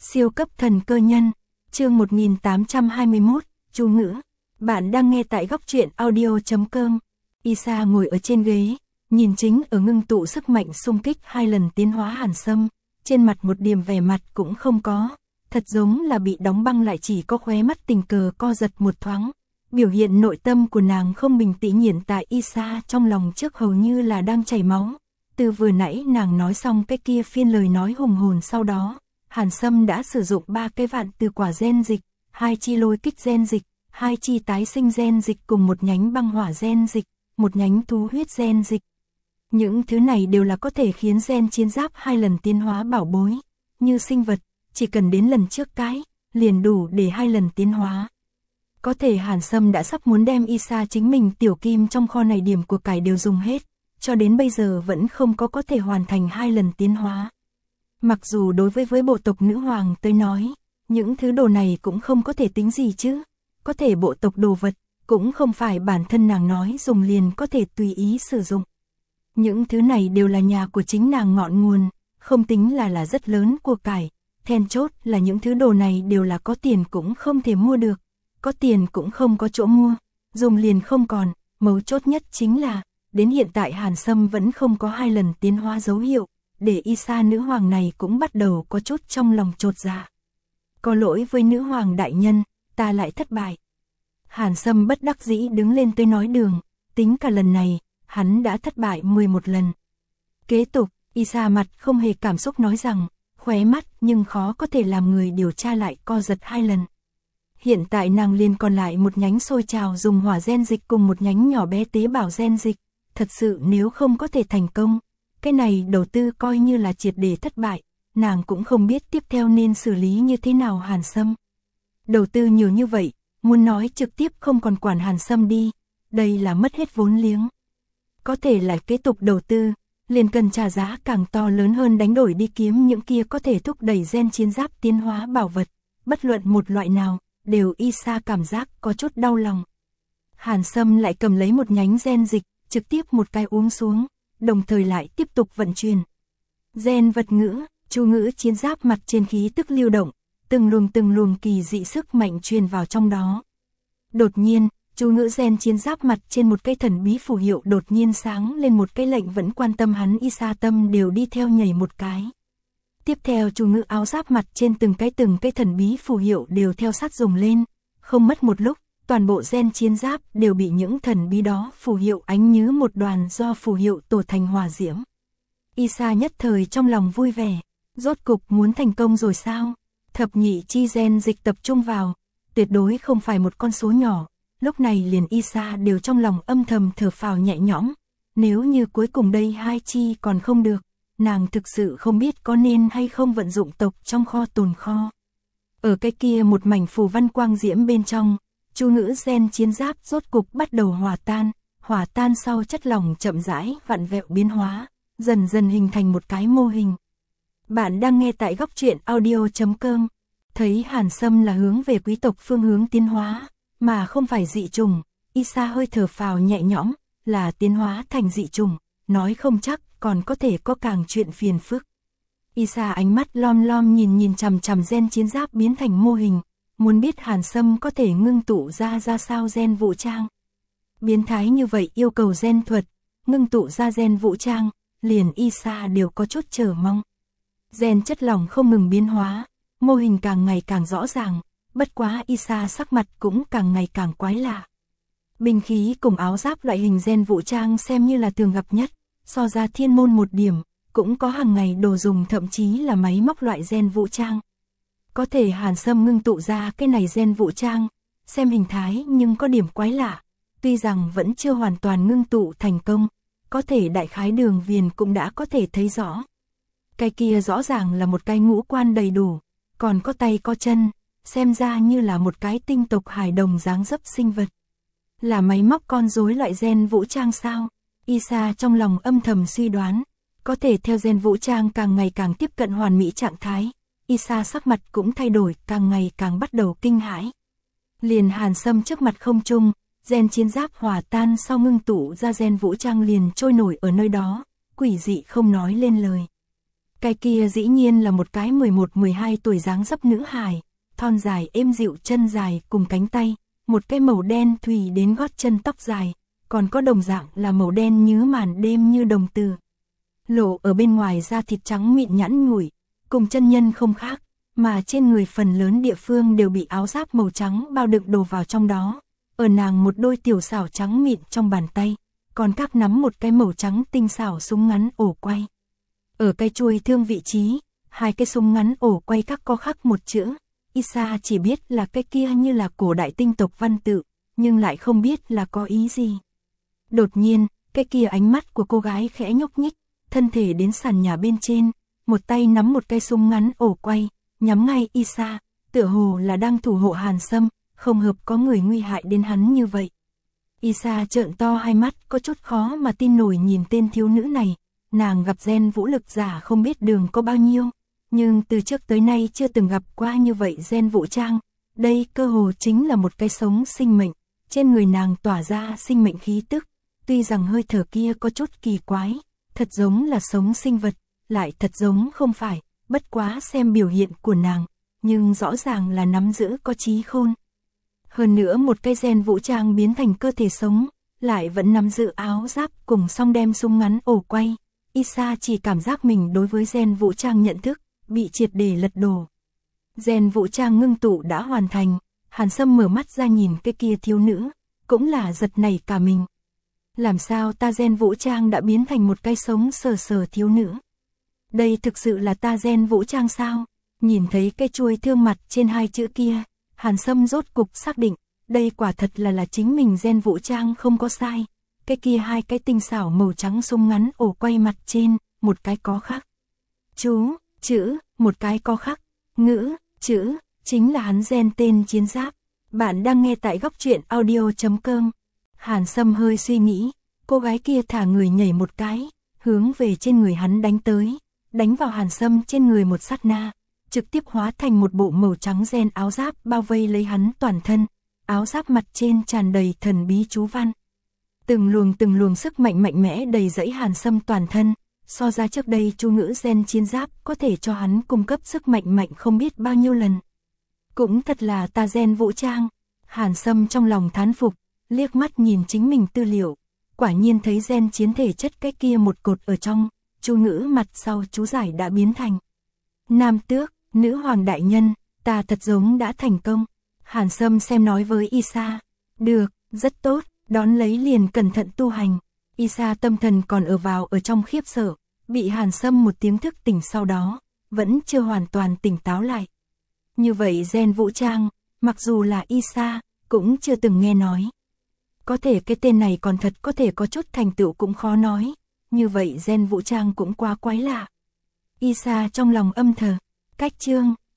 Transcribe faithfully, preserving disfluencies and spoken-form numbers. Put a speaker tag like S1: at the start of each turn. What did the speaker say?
S1: Siêu cấp thần cơ nhân, chương một nghìn tám trăm hai mươi mốt, chú ngữ. Bạn đang nghe tại góc truyện audio chấm com. Isa ngồi ở trên ghế, nhìn chính ở ngưng tụ sức mạnh xung kích hai lần tiến hóa Hàn Sâm, trên mặt một điểm vẻ mặt cũng không có, thật giống là bị đóng băng lại, chỉ có khóe mắt tình cờ co giật một thoáng. Biểu hiện nội tâm của nàng không bình tĩnh, hiện tại Isa trong lòng trước hầu như là đang chảy máu. Từ vừa nãy nàng nói xong cái kia phiên lời nói hùng hồn, sau đó Hàn Sâm đã sử dụng ba cái vạn từ quả gen dịch, hai chi lôi kích gen dịch, hai chi tái sinh gen dịch cùng một nhánh băng hỏa gen dịch, một nhánh thú huyết gen dịch. Những thứ này đều là có thể khiến gen chiến giáp hai lần tiến hóa bảo bối, như sinh vật, chỉ cần đến lần trước cái, liền đủ để hai lần tiến hóa. Có thể Hàn Sâm đã sắp muốn đem Isa chính mình tiểu kim trong kho này điểm của cải đều dùng hết, cho đến bây giờ vẫn không có có thể hoàn thành hai lần tiến hóa. Mặc dù đối với với bộ tộc nữ hoàng tới nói, những thứ đồ này cũng không có thể tính gì chứ, có thể bộ tộc đồ vật, cũng không phải bản thân nàng nói dùng liền có thể tùy ý sử dụng. Những thứ này đều là nhà của chính nàng ngọn nguồn, không tính là là rất lớn của cải, then chốt là những thứ đồ này đều là có tiền cũng không thể mua được, có tiền cũng không có chỗ mua, dùng liền không còn, mấu chốt nhất chính là, đến hiện tại Hàn Sâm vẫn không có hai lần tiến hóa dấu hiệu, để Isa nữ hoàng này cũng bắt đầu có chút trong lòng chột dạ. Có lỗi với nữ hoàng đại nhân, ta lại thất bại. Hàn Sâm bất đắc dĩ đứng lên tới nói đường, tính cả lần này, hắn đã thất bại mười một lần. Kế tục, Isa mặt không hề cảm xúc nói rằng, khóe mắt nhưng khó có thể làm người điều tra lại co giật hai lần. Hiện tại nàng liền còn lại một nhánh sôi trào dùng hỏa gen dịch cùng một nhánh nhỏ bé tế bào gen dịch, thật sự nếu không có thể thành công, cái này đầu tư coi như là triệt để thất bại, nàng cũng không biết tiếp theo nên xử lý như thế nào. Hàn Sâm đầu tư nhiều như vậy, muốn nói trực tiếp không còn quản Hàn Sâm đi, đây là mất hết vốn liếng. Có thể là kế tục đầu tư, liền cần trả giá càng to lớn hơn đánh đổi đi kiếm những kia có thể thúc đẩy gen chiến giáp tiến hóa bảo vật, bất luận một loại nào, đều Isa cảm giác có chút đau lòng. Hàn Sâm lại cầm lấy một nhánh gen dịch, trực tiếp một cái uống xuống, đồng thời lại tiếp tục vận chuyển. Gen vật ngữ, chú ngữ chiến giáp mặt trên khí tức lưu động, từng luồng từng luồng kỳ dị sức mạnh truyền vào trong đó. Đột nhiên, chú ngữ gen chiến giáp mặt trên một cái thần bí phù hiệu đột nhiên sáng lên, một cái lệnh vẫn quan tâm hắn Isa tâm đều đi theo nhảy một cái. Tiếp theo chú ngữ áo giáp mặt trên từng cái từng cái thần bí phù hiệu đều theo sát dùng lên, không mất một lúc, toàn bộ gen chiến giáp đều bị những thần bí đó phù hiệu ánh như một đoàn do phù hiệu tổ thành hỏa diễm. Isa nhất thời trong lòng vui vẻ, rốt cục muốn thành công rồi sao? Thập nhị chi gen dịch tập trung vào, tuyệt đối không phải một con số nhỏ, lúc này liền Isa đều trong lòng âm thầm thở phào nhẹ nhõm, nếu như cuối cùng đây hai chi còn không được, nàng thực sự không biết có nên hay không vận dụng tộc trong kho tồn kho. Ở cái kia một mảnh phù văn quang diễm bên trong, chú ngữ gen chiến giáp rốt cục bắt đầu hòa tan, hòa tan sau chất lỏng chậm rãi vặn vẹo biến hóa, dần dần hình thành một cái mô hình. Bạn đang nghe tại góc truyện audio chấm com. Thấy Hàn Sâm là hướng về quý tộc phương hướng tiến hóa, mà không phải dị trùng, Isa hơi thở phào nhẹ nhõm, là tiến hóa thành dị trùng, nói không chắc còn có thể có càng chuyện phiền phức. Isa ánh mắt lom lom nhìn nhìn chằm chằm gen chiến giáp biến thành mô hình, muốn biết Hàn Sâm có thể ngưng tụ ra ra sao gen vũ trang. Biến thái như vậy yêu cầu gen thuật, ngưng tụ ra gen vũ trang, liền Isa đều có chút chờ mong. Gen chất lỏng không ngừng biến hóa, mô hình càng ngày càng rõ ràng, bất quá Isa sắc mặt cũng càng ngày càng quái lạ. Binh khí cùng áo giáp loại hình gen vũ trang xem như là thường gặp nhất, so ra thiên môn một điểm, cũng có hàng ngày đồ dùng, thậm chí là máy móc loại gen vũ trang. Có thể Hàn Sâm ngưng tụ ra cái này gen vũ trang, xem hình thái nhưng có điểm quái lạ, tuy rằng vẫn chưa hoàn toàn ngưng tụ thành công, có thể đại khái đường viền cũng đã có thể thấy rõ. Cái kia rõ ràng là một cái ngũ quan đầy đủ, còn có tay có chân, xem ra như là một cái tinh tộc hài đồng dáng dấp sinh vật. Là máy móc con rối loại gen vũ trang sao? Isa trong lòng âm thầm suy đoán, có thể theo gen vũ trang càng ngày càng tiếp cận hoàn mỹ trạng thái, Isa sắc mặt cũng thay đổi, càng ngày càng bắt đầu kinh hãi. Liền Hàn Sâm trước mặt không trung, gen chiến giáp hòa tan sau ngưng tụ ra gen vũ trang liền trôi nổi ở nơi đó, quỷ dị không nói lên lời. Cái kia dĩ nhiên là một cái mười một mười hai tuổi dáng dấp nữ hài, thon dài êm dịu, chân dài cùng cánh tay, một cái màu đen thùy đến gót chân, tóc dài, còn có đồng dạng là màu đen như màn đêm như đồng từ. Lộ ở bên ngoài da thịt trắng mịn nhẵn nhủi, cùng chân nhân không khác, mà trên người phần lớn địa phương đều bị áo giáp màu trắng bao đựng đồ vào trong đó. Ở nàng một đôi tiểu xảo trắng mịn trong bàn tay, còn các nắm một cái màu trắng tinh xảo súng ngắn ổ quay. Ở cái chuôi thương vị trí, hai cái súng ngắn ổ quay các có khắc một chữ. Isa chỉ biết là cái kia như là cổ đại tinh tộc văn tự, nhưng lại không biết là có ý gì. Đột nhiên, cái kia ánh mắt của cô gái khẽ nhúc nhích, thân thể đến sàn nhà bên trên, một tay nắm một cây súng ngắn ổ quay, nhắm ngay Isa, tựa hồ là đang thủ hộ Hàn Sâm, không hợp có người nguy hại đến hắn như vậy. Isa trợn to hai mắt, có chút khó mà tin nổi nhìn tên thiếu nữ này, nàng gặp gen vũ lực giả không biết đường có bao nhiêu, nhưng từ trước tới nay chưa từng gặp qua như vậy gen vũ trang, đây cơ hồ chính là một cái sống sinh mệnh, trên người nàng tỏa ra sinh mệnh khí tức, tuy rằng hơi thở kia có chút kỳ quái, thật giống là sống sinh vật, lại thật giống không phải, bất quá xem biểu hiện của nàng, nhưng rõ ràng là nắm giữ có trí khôn. Hơn nữa một cái gen vũ trang biến thành cơ thể sống, lại vẫn nắm giữ áo giáp cùng song đem súng ngắn ổ quay. Isa chỉ cảm giác mình đối với gen vũ trang nhận thức, bị triệt để lật đổ. Gen vũ trang ngưng tụ đã hoàn thành, Hàn Sâm mở mắt ra nhìn cái kia thiếu nữ, cũng là giật nảy cả mình. Làm sao ta gen vũ trang đã biến thành một cái sống sờ sờ thiếu nữ? Đây thực sự là ta gen vũ trang sao? Nhìn thấy cái chuôi thương mặt trên hai chữ kia, Hàn Sâm rốt cục xác định, đây quả thật là là chính mình gen vũ trang không có sai. Cái kia hai cái tinh xảo màu trắng súng ngắn ổ quay mặt trên, một cái có khắc chú, chữ, một cái có khắc ngữ, chữ, chính là hắn gen tên chiến giáp. Bạn đang nghe tại góc truyện audio chấm com. Hàn Sâm hơi suy nghĩ, cô gái kia thả người nhảy một cái, hướng về trên người hắn đánh tới, đánh vào Hàn Sâm trên người một sát na, trực tiếp hóa thành một bộ màu trắng gen áo giáp bao vây lấy hắn toàn thân, áo giáp mặt trên tràn đầy thần bí chú văn. Từng luồng từng luồng sức mạnh mạnh mẽ đầy dẫy Hàn Sâm toàn thân, so ra trước đây chú ngữ gen chiến giáp có thể cho hắn cung cấp sức mạnh mạnh không biết bao nhiêu lần. Cũng thật là ta gen vũ trang, Hàn Sâm trong lòng thán phục, liếc mắt nhìn chính mình tư liệu, quả nhiên thấy gen chiến thể chất cái kia một cột ở trong, chú ngữ mặt sau chú giải đã biến thành. Nam tước, nữ hoàng đại nhân, ta thật giống đã thành công. Hàn Sâm xem nói với Isa, được, rất tốt, đón lấy liền cẩn thận tu hành. Isa tâm thần còn ở vào ở trong khiếp sợ, bị Hàn Sâm một tiếng thức tỉnh sau đó, vẫn chưa hoàn toàn tỉnh táo lại. Như vậy gen vũ trang, mặc dù là Isa, cũng chưa từng nghe nói. Có thể cái tên này còn thật có thể có chút thành tựu cũng khó nói, như vậy gen vũ trang cũng quá quái lạ. Isa trong lòng âm thầm, cách chương